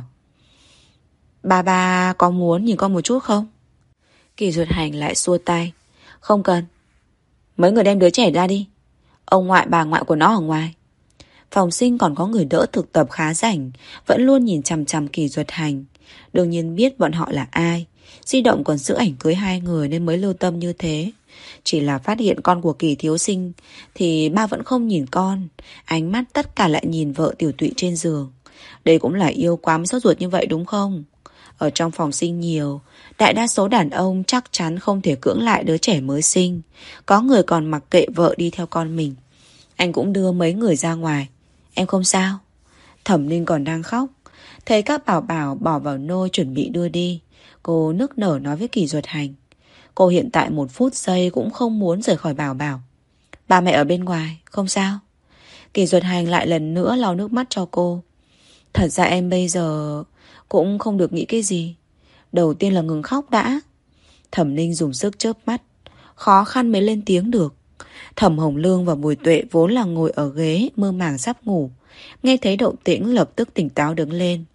ba có muốn nhìn con một chút không? Kỳ Duật Hành lại xua tay, không cần. Mấy người đem đứa trẻ ra đi, ông ngoại bà ngoại của nó ở ngoài. Phòng sinh còn có người đỡ thực tập khá rảnh, vẫn luôn nhìn chằm chằm Kỳ Duật Hành. Đương nhiên biết bọn họ là ai. Di động còn giữ ảnh cưới 2 người nên mới lưu tâm như thế. Chỉ là phát hiện con của Kỳ thiếu sinh thì ba vẫn không nhìn con. Ánh mắt tất cả lại nhìn vợ tiểu tụy trên giường. Đây cũng là yêu quá mới sốt ruột như vậy đúng không? Ở trong phòng sinh nhiều, đại đa số đàn ông chắc chắn không thể cưỡng lại đứa trẻ mới sinh. Có người còn mặc kệ vợ đi theo con mình. Anh cũng đưa mấy người ra ngoài. Em không sao. Thẩm Ninh còn đang khóc, thấy các bảo bảo bỏ vào nôi chuẩn bị đưa đi. Cô nức nở nói với Kỳ Duật Hành, cô hiện tại 1 phút giây cũng không muốn rời khỏi bảo bảo. Ba mẹ ở bên ngoài, không sao. Kỳ Duật Hành lại lần nữa lau nước mắt cho cô. Thật ra em bây giờ cũng không được nghĩ cái gì. Đầu tiên là ngừng khóc đã. Thẩm Ninh dùng sức chớp mắt, khó khăn mới lên tiếng được. Thẩm Hồng Lương và Bùi Tuệ vốn là ngồi ở ghế mơ màng sắp ngủ, nghe thấy động tĩnh lập tức tỉnh táo đứng lên.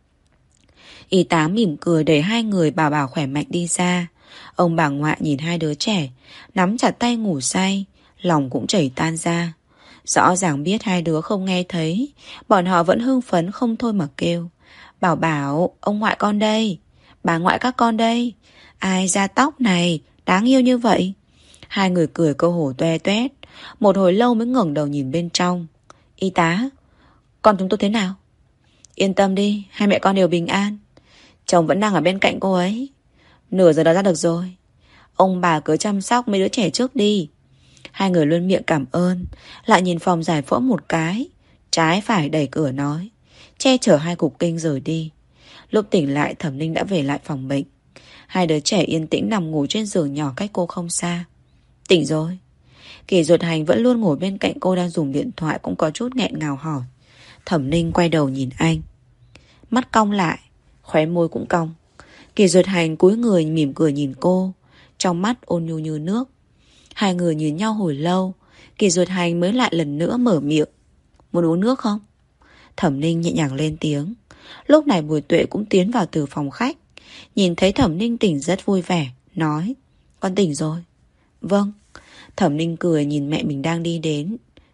Y tá mỉm cười đẩy 2 người bảo bảo khỏe mạnh đi ra. Ông bà ngoại nhìn 2 đứa trẻ nắm chặt tay ngủ say, lòng cũng chảy tan ra. Rõ ràng biết 2 đứa không nghe thấy, bọn họ vẫn hưng phấn không thôi mà kêu, bảo bảo, ông ngoại con đây, bà ngoại các con đây. Ai da tóc này đáng yêu như vậy? 2 người cười cơ hồ toe toét. Một hồi lâu mới ngẩng đầu nhìn bên trong. Y tá, con chúng tôi thế nào? Yên tâm đi, 2 mẹ con đều bình an. Chồng vẫn đang ở bên cạnh cô ấy. Nửa giờ đó ra được rồi. Ông bà cứ chăm sóc mấy đứa trẻ trước đi. 2 người luôn miệng cảm ơn, lại nhìn phòng giải phẫu một cái, trái phải đẩy cửa nói, che chở 2 cục kinh rời đi. Lúc tỉnh lại, Thẩm Ninh đã về lại phòng bệnh. 2 đứa trẻ yên tĩnh nằm ngủ trên giường nhỏ cách cô không xa. Tỉnh rồi. Kỳ Duật Hành vẫn luôn ngồi bên cạnh cô đang dùng điện thoại, cũng có chút nghẹn ngào hỏi. Thẩm Ninh quay đầu nhìn anh, mắt cong lại, khóe môi cũng cong. Kỳ Duật Hành cúi người mỉm cười nhìn cô, trong mắt ôn nhu như nước. 2 người nhìn nhau hồi lâu, Kỳ Duật Hành mới lại lần nữa mở miệng. Muốn uống nước không? Thẩm Ninh nhẹ nhàng lên tiếng. Lúc này Bùi Tuệ cũng tiến vào từ phòng khách, nhìn thấy Thẩm Ninh tỉnh rất vui vẻ, nói, con tỉnh rồi. Vâng. Thẩm Ninh cười nhìn mẹ mình đang đi đến.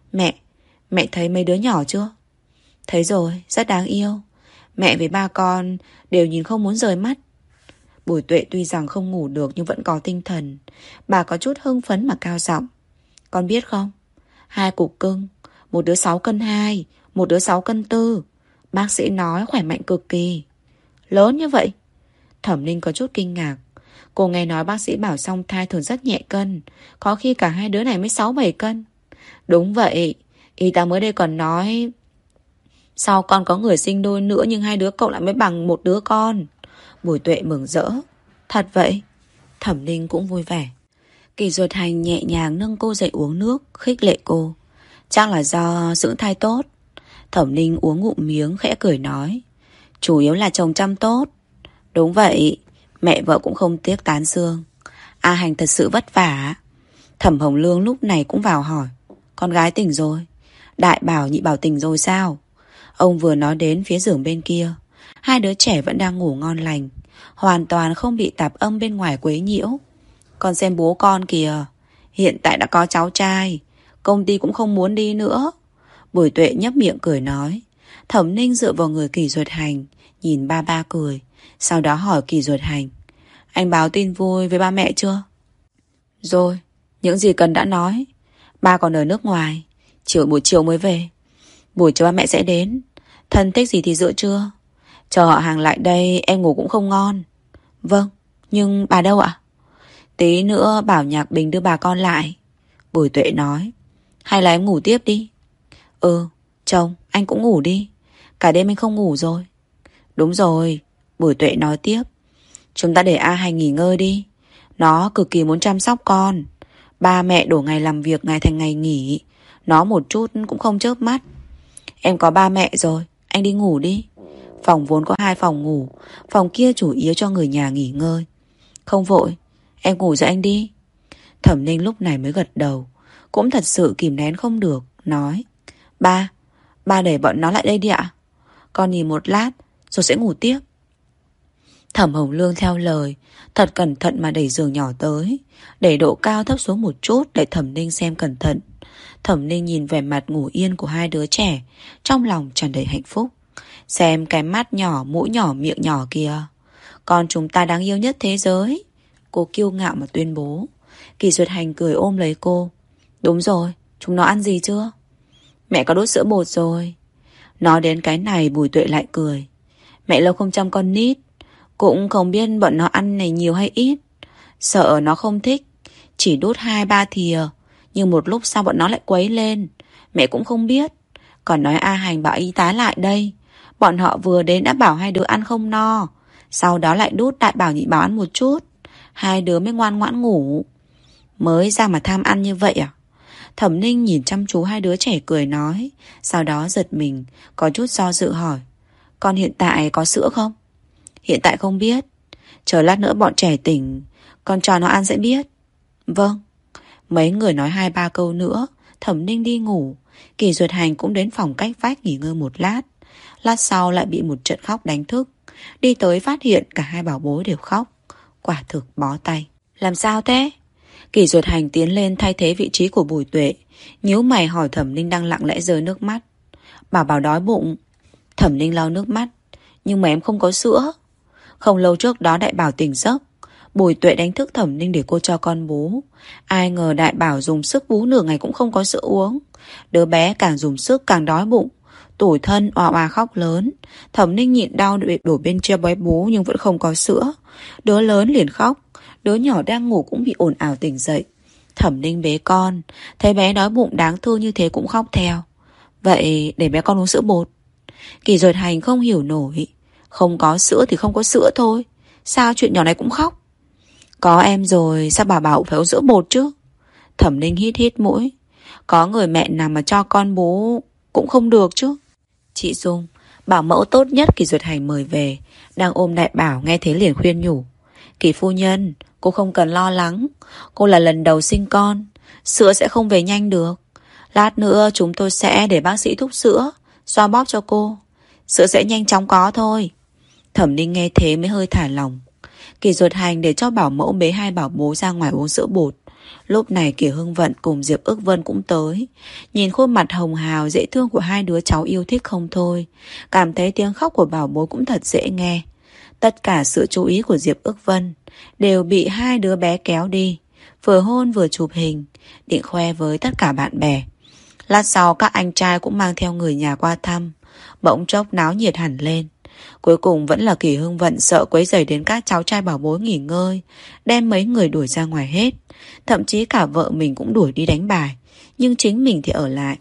Mẹ thấy mấy đứa nhỏ chưa? Thấy rồi, rất đáng yêu. Mẹ với ba con đều nhìn không muốn rời mắt. Bùi Tuệ tuy rằng không ngủ được nhưng vẫn có tinh thần. Bà có chút hưng phấn mà cao giọng. Con biết không? 2 cục cưng, một đứa 6 cân 2, một đứa 6 cân 4. Bác sĩ nói khỏe mạnh cực kỳ. Lớn như vậy? Thẩm Ninh có chút kinh ngạc. Cô nghe nói bác sĩ bảo song thai thường rất nhẹ cân, có khi cả 2 đứa này mới 6-7 cân. Đúng vậy, y tá mới đây còn nói sau con có người sinh đôi nữa nhưng 2 đứa cậu lại mới bằng 1 đứa con. Bùi Tuệ mừng rỡ. Thật vậy? Thẩm Ninh cũng vui vẻ. Kỳ Duật Hành nhẹ nhàng nâng cô dậy uống nước, khích lệ cô. Chắc là do dưỡng thai tốt. Thẩm Ninh uống ngụm miếng khẽ cười nói. Chủ yếu là chồng chăm tốt. Đúng vậy, mẹ vợ cũng không tiếc tán dương. A Hành thật sự vất vả. Thẩm Hồng Lương lúc này cũng vào hỏi. Con gái tỉnh rồi? Đại Bảo Nhị Bảo tỉnh rồi sao? Ông vừa nói đến phía giường bên kia. 2 đứa trẻ vẫn đang ngủ ngon lành, hoàn toàn không bị tạp âm bên ngoài quấy nhiễu. Con xem bố con kìa, hiện tại đã có cháu trai, công ty cũng không muốn đi nữa. Bùi Tuệ nhấp miệng cười nói. Thẩm Ninh dựa vào người Kỳ Duật Hành, nhìn ba cười. Sau đó hỏi Kỳ Duật Hành. Anh báo tin vui với ba mẹ chưa? Rồi, những gì cần đã nói. Ba còn ở nước ngoài, buổi chiều mới về. Buổi chiều ba mẹ sẽ đến. Thân thích gì thì giữa trưa. Chờ họ hàng lại đây em ngủ cũng không ngon. Vâng, nhưng bà đâu ạ? Tí nữa bảo Nhạc Bình đưa bà con lại. Bùi Tuệ nói. Hay là em ngủ tiếp đi. Chồng, anh cũng ngủ đi. Cả đêm anh không ngủ rồi. Đúng rồi, Bùi Tuệ nói tiếp. Chúng ta để A Hành nghỉ ngơi đi. Nó cực kỳ muốn chăm sóc con. Ba mẹ đổ ngày làm việc ngày thành ngày nghỉ. Nó một chút cũng không chớp mắt. Em có ba mẹ rồi, anh đi ngủ đi. Phòng vốn có 2 phòng ngủ, phòng kia chủ yếu cho người nhà nghỉ ngơi. Không vội, em ngủ rồi anh đi. Thẩm Ninh lúc này mới gật đầu. Cũng thật sự kìm nén không được, nói. Ba để bọn nó lại đây đi ạ. Con nhìn một lát rồi sẽ ngủ tiếp. Thẩm Hồng Lương theo lời, thật cẩn thận mà đẩy giường nhỏ tới, đẩy độ cao thấp xuống một chút để Thẩm Ninh xem cẩn thận. Thẩm Ninh nhìn vẻ mặt ngủ yên của 2 đứa trẻ, trong lòng tràn đầy hạnh phúc. Xem cái mắt nhỏ, mũi nhỏ, miệng nhỏ kìa. Con chúng ta đáng yêu nhất thế giới. Cô kiêu ngạo mà tuyên bố. Kỳ Duật Hành cười ôm lấy cô. Đúng rồi, chúng nó ăn gì chưa? Mẹ có đút sữa bột rồi. Nói đến cái này Bùi Tuệ lại cười. Mẹ lâu không chăm con nít, cũng không biết bọn nó ăn này nhiều hay ít. Sợ nó không thích, chỉ đút 2-3 thìa. Nhưng một lúc sau bọn nó lại quấy lên. Mẹ cũng không biết. Còn nói A Hành bảo y tá lại đây. Bọn họ vừa đến đã bảo 2 đứa ăn không no. Sau đó lại đút Đại Bảo Nhị Bảo ăn một chút. 2 đứa mới ngoan ngoãn ngủ. Mới ra mà tham ăn như vậy à? Thẩm Ninh nhìn chăm chú 2 đứa trẻ cười nói. Sau đó giật mình, có chút do dự hỏi. Con hiện tại có sữa không? Hiện tại không biết. Chờ lát nữa bọn trẻ tỉnh, con cho nó ăn sẽ biết. Vâng. Mấy người nói 2-3 câu nữa, Thẩm Ninh đi ngủ. Kỳ Duật Hành cũng đến phòng cách vách nghỉ ngơi một lát. Lát sau lại bị một trận khóc đánh thức. Đi tới phát hiện cả 2 bảo bối đều khóc. Quả thực bó tay. Làm sao thế? Kỳ Duật Hành tiến lên thay thế vị trí của Bùi Tuệ, nhíu mày hỏi Thẩm Ninh đang lặng lẽ rơi nước mắt. Bảo đói bụng. Thẩm Ninh lau nước mắt. Nhưng mà em không có sữa. Không lâu trước đó Đại Bảo tỉnh giấc, Bùi Tuệ đánh thức Thẩm Ninh để cô cho con bú. Ai ngờ Đại Bảo dùng sức bú nửa ngày cũng không có sữa uống. Đứa bé càng dùng sức càng đói bụng, tủi thân oà oà khóc lớn. Thẩm Ninh nhịn đau để đổ bên chia bé bú nhưng vẫn không có sữa. Đứa lớn liền khóc, đứa nhỏ đang ngủ cũng bị ồn ào tỉnh dậy. Thẩm Ninh bế con, thấy bé đói bụng đáng thương như thế cũng khóc theo. Vậy để bé con uống sữa bột. Kỳ Duật Hành không hiểu nổi. Không có sữa thì không có sữa thôi, sao chuyện nhỏ này cũng khóc? Có em rồi, sao bà bảo phải uống sữa bột chứ? Thẩm Ninh hít hít mũi. Có người mẹ nào mà cho con bú cũng không được chứ. Chị Dung, bảo mẫu tốt nhất Kỳ Duật Hành mời về, đang ôm Đại Bảo nghe thế liền khuyên nhủ. Kỳ phu nhân, cô không cần lo lắng. Cô là lần đầu sinh con, sữa sẽ không về nhanh được. Lát nữa chúng tôi sẽ để bác sĩ thúc sữa, xoa bóp cho cô. Sữa sẽ nhanh chóng có thôi. Thẩm Ninh nghe thế mới hơi thả lòng. Kỳ Duật Hành để cho bảo mẫu bế 2 bảo bối ra ngoài uống sữa bột. Lúc này Kỷ Hưng Vận cùng Diệp Ước Vân cũng tới. Nhìn khuôn mặt hồng hào dễ thương của hai đứa cháu yêu thích không thôi. Cảm thấy tiếng khóc của bảo bối cũng thật dễ nghe. Tất cả sự chú ý của Diệp Ước Vân đều bị hai đứa bé kéo đi. Vừa hôn vừa chụp hình, định khoe với tất cả bạn bè. Lát sau các anh trai cũng mang theo người nhà qua thăm. Bỗng chốc náo nhiệt hẳn lên. Cuối cùng vẫn là Kỷ Hưng Vận sợ quấy rầy đến các cháu trai bảo bối nghỉ ngơi, đem mấy người đuổi ra ngoài hết. Thậm chí cả vợ mình cũng đuổi đi đánh bài, nhưng chính mình thì ở lại.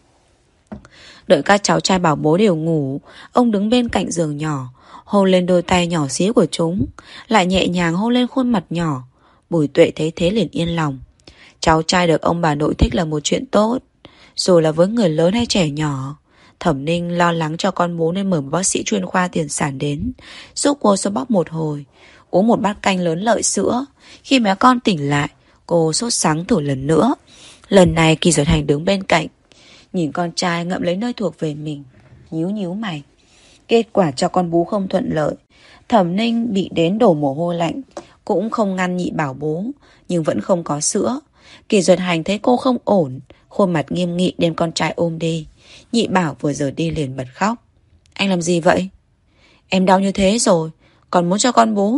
Đợi các cháu trai bảo bối đều ngủ, ông đứng bên cạnh giường nhỏ, hôn lên đôi tay nhỏ xíu của chúng, lại nhẹ nhàng hôn lên khuôn mặt nhỏ. Bùi Tuệ thấy thế liền yên lòng. Cháu trai được ông bà nội thích là một chuyện tốt, dù là với người lớn hay trẻ nhỏ. Thẩm Ninh lo lắng cho con bú nên mời một bác sĩ chuyên khoa tiền sản đến, giúp cô xoa bóp một hồi, uống một bát canh lớn lợi sữa. Khi bé con tỉnh lại, cô sốt sắng thử lần nữa. Lần này Kỳ Duật Hành đứng bên cạnh, nhìn con trai ngậm lấy nơi thuộc về mình, nhíu nhíu mày. Kết quả cho con bú không thuận lợi. Thẩm Ninh bị đến đổ mồ hôi lạnh, cũng không ngăn nhị bảo bú, nhưng vẫn không có sữa. Kỳ Duật Hành thấy cô không ổn, khuôn mặt nghiêm nghị đem con trai ôm đi. Nhị bảo vừa rời đi liền bật khóc. Anh làm gì vậy? Em đau như thế rồi, còn muốn cho con bú.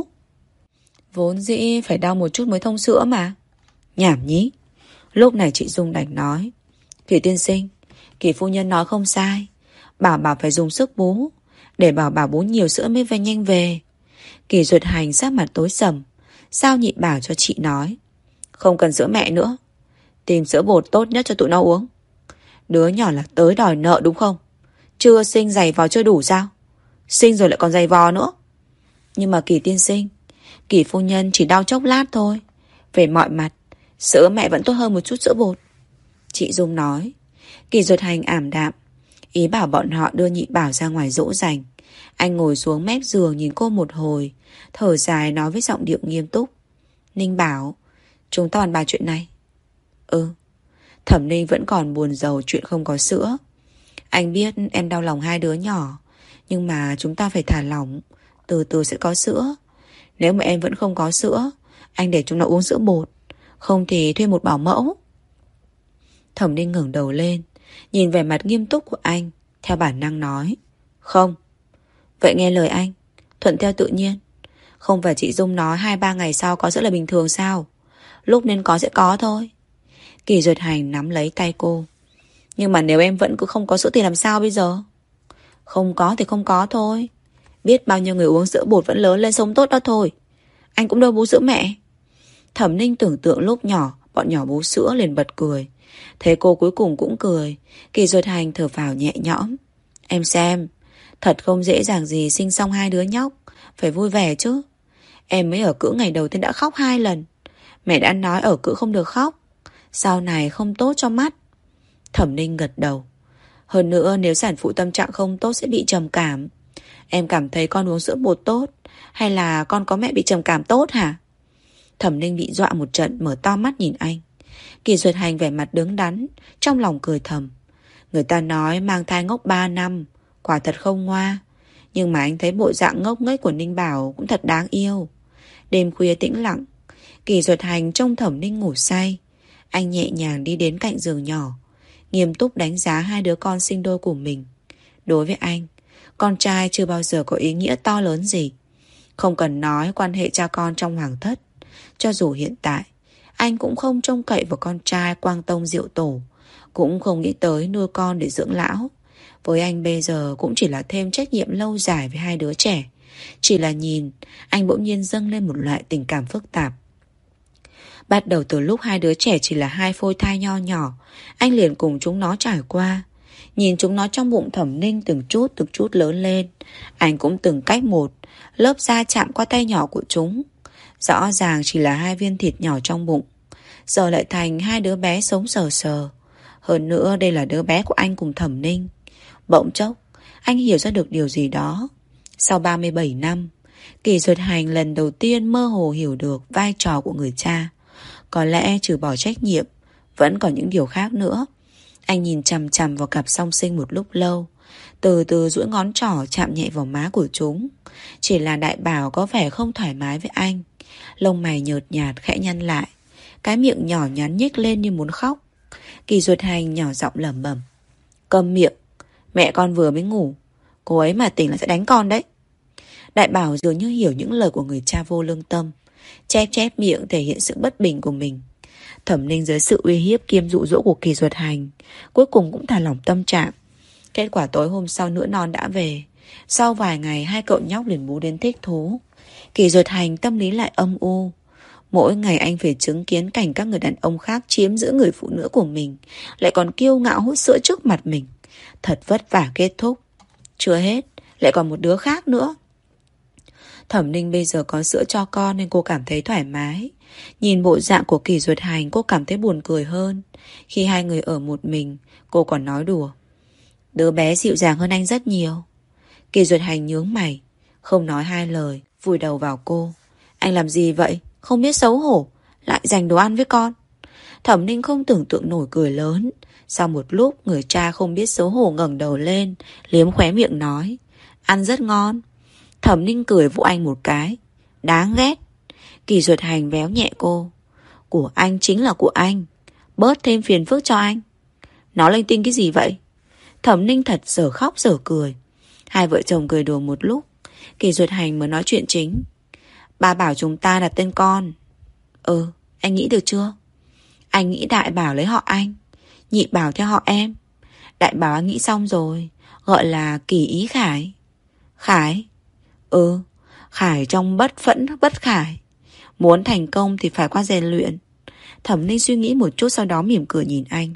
Vốn dĩ phải đau một chút mới thông sữa mà. Nhảm nhí. Lúc này chị Dung đành nói. Kỳ tiên sinh, Kỳ phu nhân nói không sai. Bảo phải dùng sức bú, để bảo bú nhiều sữa mới về nhanh về. Kỳ Duật Hành sắc mặt tối sầm. Sao nhị bảo cho chị nói? Không cần sữa mẹ nữa, tìm sữa bột tốt nhất cho tụi nó uống. Đứa nhỏ là tới đòi nợ đúng không? Chưa sinh giày vò chưa đủ sao? Sinh rồi lại còn giày vò nữa. Nhưng mà Kỳ tiên sinh, Kỳ phu nhân chỉ đau chốc lát thôi. Về mọi mặt, sữa mẹ vẫn tốt hơn một chút sữa bột, chị Dung nói. Kỳ Duật Hành ảm đạm, ý bảo bọn họ đưa nhị bảo ra ngoài dỗ dành. Anh ngồi xuống mép giường nhìn cô một hồi, thở dài nói với giọng điệu nghiêm túc. Ninh bảo, chúng ta bàn bài chuyện này. Ừ. Thẩm Ninh vẫn còn buồn rầu chuyện không có sữa. Anh biết em đau lòng hai đứa nhỏ, nhưng mà chúng ta phải thả lỏng, từ từ sẽ có sữa. Nếu mà em vẫn không có sữa, anh để chúng nó uống sữa bột, không thì thuê một bảo mẫu. Thẩm Ninh ngẩng đầu lên, nhìn vẻ mặt nghiêm túc của anh, theo bản năng nói. Không. Vậy nghe lời anh, thuận theo tự nhiên. Không phải chị Dung nói 2-3 ngày sau có sữa là bình thường sao? Lúc nên có sẽ có thôi. Kỳ Duật Hành nắm lấy tay cô. Nhưng mà nếu em vẫn cứ không có sữa thì làm sao bây giờ? Không có thì không có thôi. Biết bao nhiêu người uống sữa bột vẫn lớn lên sống tốt đó thôi. Anh cũng đâu bú sữa mẹ. Thẩm Ninh tưởng tượng lúc nhỏ bọn nhỏ bú sữa liền bật cười. Thế cô cuối cùng cũng cười. Kỳ Duật Hành thở phào nhẹ nhõm. Em xem, thật không dễ dàng gì sinh xong hai đứa nhóc. Phải vui vẻ chứ. Em mới ở cữ ngày đầu tiên đã khóc 2 lần. Mẹ đã nói ở cữ không được khóc, sau này không tốt cho mắt. Thẩm Ninh gật đầu. Hơn nữa nếu sản phụ tâm trạng không tốt sẽ bị trầm cảm. Em cảm thấy con uống sữa bột tốt, hay là con có mẹ bị trầm cảm tốt hả? Thẩm Ninh bị dọa một trận, mở to mắt nhìn anh. Kỳ Duật Hành vẻ mặt đứng đắn, trong lòng cười thầm. Người ta nói mang thai ngốc 3 năm, quả thật không ngoa. Nhưng mà anh thấy bộ dạng ngốc nghếch của Ninh Bảo cũng thật đáng yêu. Đêm khuya tĩnh lặng, Kỳ Duật Hành trông Thẩm Ninh ngủ say. Anh nhẹ nhàng đi đến cạnh giường nhỏ, nghiêm túc đánh giá hai đứa con sinh đôi của mình. Đối với anh, con trai chưa bao giờ có ý nghĩa to lớn gì. Không cần nói quan hệ cha con trong hoàng thất, cho dù hiện tại anh cũng không trông cậy vào con trai quang tông diệu tổ, cũng không nghĩ tới nuôi con để dưỡng lão. Với anh bây giờ cũng chỉ là thêm trách nhiệm lâu dài với hai đứa trẻ. Chỉ là nhìn, anh bỗng nhiên dâng lên một loại tình cảm phức tạp. Bắt đầu từ lúc hai đứa trẻ chỉ là 2 phôi thai nho nhỏ, anh liền cùng chúng nó trải qua. Nhìn chúng nó trong bụng Thẩm Ninh từng chút lớn lên. Anh cũng từng cách một lớp da chạm qua tay nhỏ của chúng. Rõ ràng chỉ là 2 viên thịt nhỏ trong bụng, giờ lại thành 2 đứa bé sống sờ sờ. Hơn nữa đây là đứa bé của anh cùng Thẩm Ninh. Bỗng chốc anh hiểu ra được điều gì đó. Sau 37 năm, Kỳ Duật Hành lần đầu tiên mơ hồ hiểu được vai trò của người cha. Có lẽ trừ bỏ trách nhiệm, vẫn còn những điều khác nữa. Anh nhìn chằm chằm vào cặp song sinh một lúc lâu, từ từ duỗi ngón trỏ chạm nhẹ vào má của chúng. Chỉ là Đại Bảo có vẻ không thoải mái với anh. Lông mày nhợt nhạt khẽ nhăn lại. cái miệng nhỏ nhắn nhếch lên như muốn khóc. Kỳ Duật Hành nhỏ giọng lẩm bẩm: Câm miệng, mẹ con vừa mới ngủ, cô ấy mà tỉnh là sẽ đánh con đấy. Đại Bảo dường như hiểu những lời của người cha vô lương tâm, chép chép miệng thể hiện sự bất bình của mình. Thẩm Ninh dưới sự uy hiếp kiêm dụ dỗ của Kỳ Duật Hành, cuối cùng cũng thả lỏng tâm trạng. Kết quả tối hôm sau nữa non đã về. Sau vài ngày hai cậu nhóc liền bú đến thích thú. Kỳ Duật Hành tâm lý lại âm u. Mỗi ngày anh phải chứng kiến cảnh các người đàn ông khác chiếm giữ người phụ nữ của mình, lại còn kiêu ngạo hút sữa trước mặt mình. Thật vất vả kết thúc. Chưa hết, lại còn một đứa khác nữa. Thẩm Ninh bây giờ có sữa cho con nên cô cảm thấy thoải mái. Nhìn bộ dạng của Kỳ Duật Hành, cô cảm thấy buồn cười hơn. Khi hai người ở một mình, cô còn nói đùa: Đứa bé dịu dàng hơn anh rất nhiều. Kỳ Duật Hành nhướng mày, không nói hai lời, vùi đầu vào cô. Anh làm gì vậy? Không biết xấu hổ, lại giành đồ ăn với con. Thẩm Ninh không tưởng tượng nổi cười lớn. Sau một lúc, người cha không biết xấu hổ ngẩng đầu lên, liếm khóe miệng nói: Ăn rất ngon. Thẩm Ninh cười vỗ anh một cái: Đáng ghét. Kỳ Duật Hành véo nhẹ cô: Của anh chính là của anh, bớt thêm phiền phức cho anh. Nó linh tinh cái gì vậy? Thẩm Ninh thật dở khóc dở cười. Hai vợ chồng cười đùa một lúc, Kỳ Duật Hành mới nói chuyện chính: Ba bảo chúng ta đặt tên con. Anh nghĩ được chưa? Anh nghĩ Đại Bảo lấy họ anh, Nhị Bảo theo họ em. Đại Bảo anh nghĩ xong rồi, gọi là Kỳ Ý Khải. Khải? Khải trong bất phẫn bất khải. Muốn thành công thì phải qua rèn luyện. Thẩm Ninh suy nghĩ một chút, sau đó mỉm cười nhìn anh.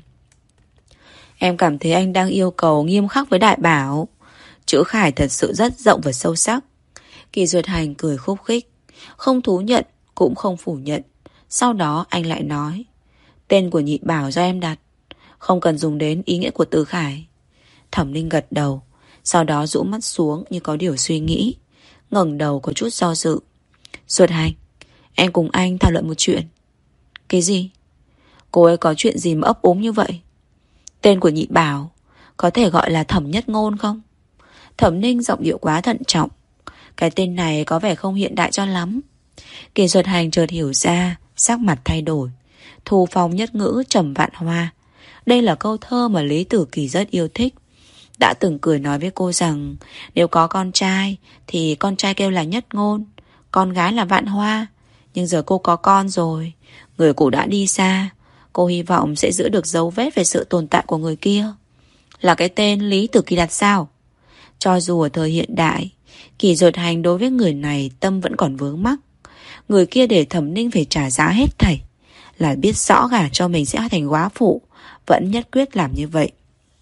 Em cảm thấy anh đang yêu cầu nghiêm khắc với Đại Bảo. Chữ Khải thật sự rất rộng và sâu sắc. Kỳ Duật Hành cười khúc khích, không thú nhận cũng không phủ nhận. Sau đó anh lại nói: Tên của Nhị Bảo do em đặt, không cần dùng đến ý nghĩa của từ Khải. Thẩm Ninh gật đầu, sau đó rũ mắt xuống như có điều suy nghĩ, ngẩng đầu có chút do dự. Duật Hành, em cùng anh thảo luận một chuyện. Cái gì? Cô ấy có chuyện gì mà ấp úng như vậy? Tên của Nhị Bảo có thể gọi là Thẩm Nhất Ngôn không? Thẩm Ninh giọng điệu quá thận trọng. Cái tên này có vẻ không hiện đại cho lắm. Kỳ Duật Hành chợt hiểu ra, sắc mặt thay đổi. Thu phong nhất ngữ trầm vạn hoa. Đây là câu thơ mà Lý Tử Kỳ rất yêu thích. Đã từng cười nói với cô rằng nếu có con trai thì con trai kêu là Nhất Ngôn, con gái là Vạn Hoa. Nhưng giờ cô có con rồi, người cũ đã đi xa. Cô hy vọng sẽ giữ được dấu vết về sự tồn tại của người kia. Là cái tên Lý Tử Kỳ đặt sao? Cho dù ở thời hiện đại, Kỳ Duật Hành đối với người này tâm vẫn còn vướng mắc. Người kia để Thẩm Ninh phải trả giá hết thảy, là biết rõ gả cho mình sẽ thành góa phụ, vẫn nhất quyết làm như vậy.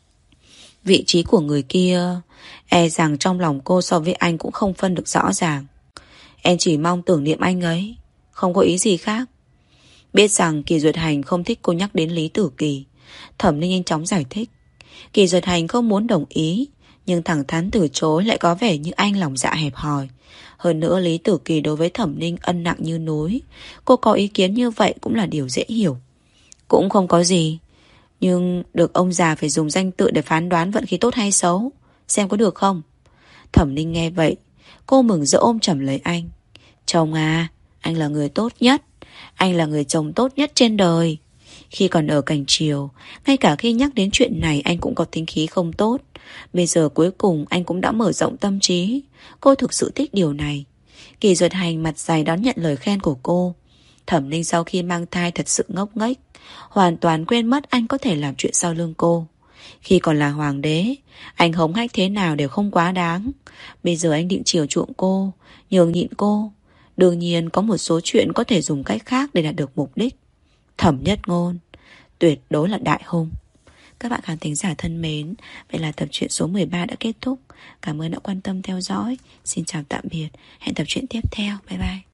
Vị trí của người kia, e rằng trong lòng cô so với anh cũng không phân được rõ ràng. Em chỉ mong tưởng niệm anh ấy, không có ý gì khác. Biết rằng Kỳ Duật Hành không thích cô nhắc đến Lý Tử Kỳ, Thẩm Ninh nhanh chóng giải thích. Kỳ Duật Hành không muốn đồng ý, nhưng thẳng thắn từ chối lại có vẻ như anh lòng dạ hẹp hòi. Hơn nữa Lý Tử Kỳ đối với Thẩm Ninh ân nặng như núi. Cô có ý kiến như vậy cũng là điều dễ hiểu. Cũng không có gì, nhưng được ông già phải dùng danh tự để phán đoán vận khí tốt hay xấu, xem có được không? Thẩm Ninh nghe vậy, cô mừng rỡ ôm chầm lấy anh. Chồng à, anh là người tốt nhất, anh là người chồng tốt nhất trên đời. Khi còn ở Cảnh Triều, ngay cả khi nhắc đến chuyện này anh cũng có tính khí không tốt. Bây giờ cuối cùng anh cũng đã mở rộng tâm trí. Cô thực sự thích điều này. Kỳ Duật Hành mặt dày đón nhận lời khen của cô. Thẩm Ninh sau khi mang thai thật sự ngốc nghếch, hoàn toàn quên mất anh có thể làm chuyện sau lưng cô. Khi còn là hoàng đế, anh hống hách thế nào đều không quá đáng. Bây giờ anh định chiều chuộng cô, nhường nhịn cô. Đương nhiên có một số chuyện có thể dùng cách khác để đạt được mục đích. Thẩm Nhất Ngôn tuyệt đối là đại hung. Các bạn khán thính giả thân mến, vậy là tập truyện số 13 đã kết thúc. Cảm ơn đã quan tâm theo dõi. Xin chào tạm biệt. Hẹn tập truyện tiếp theo. Bye bye.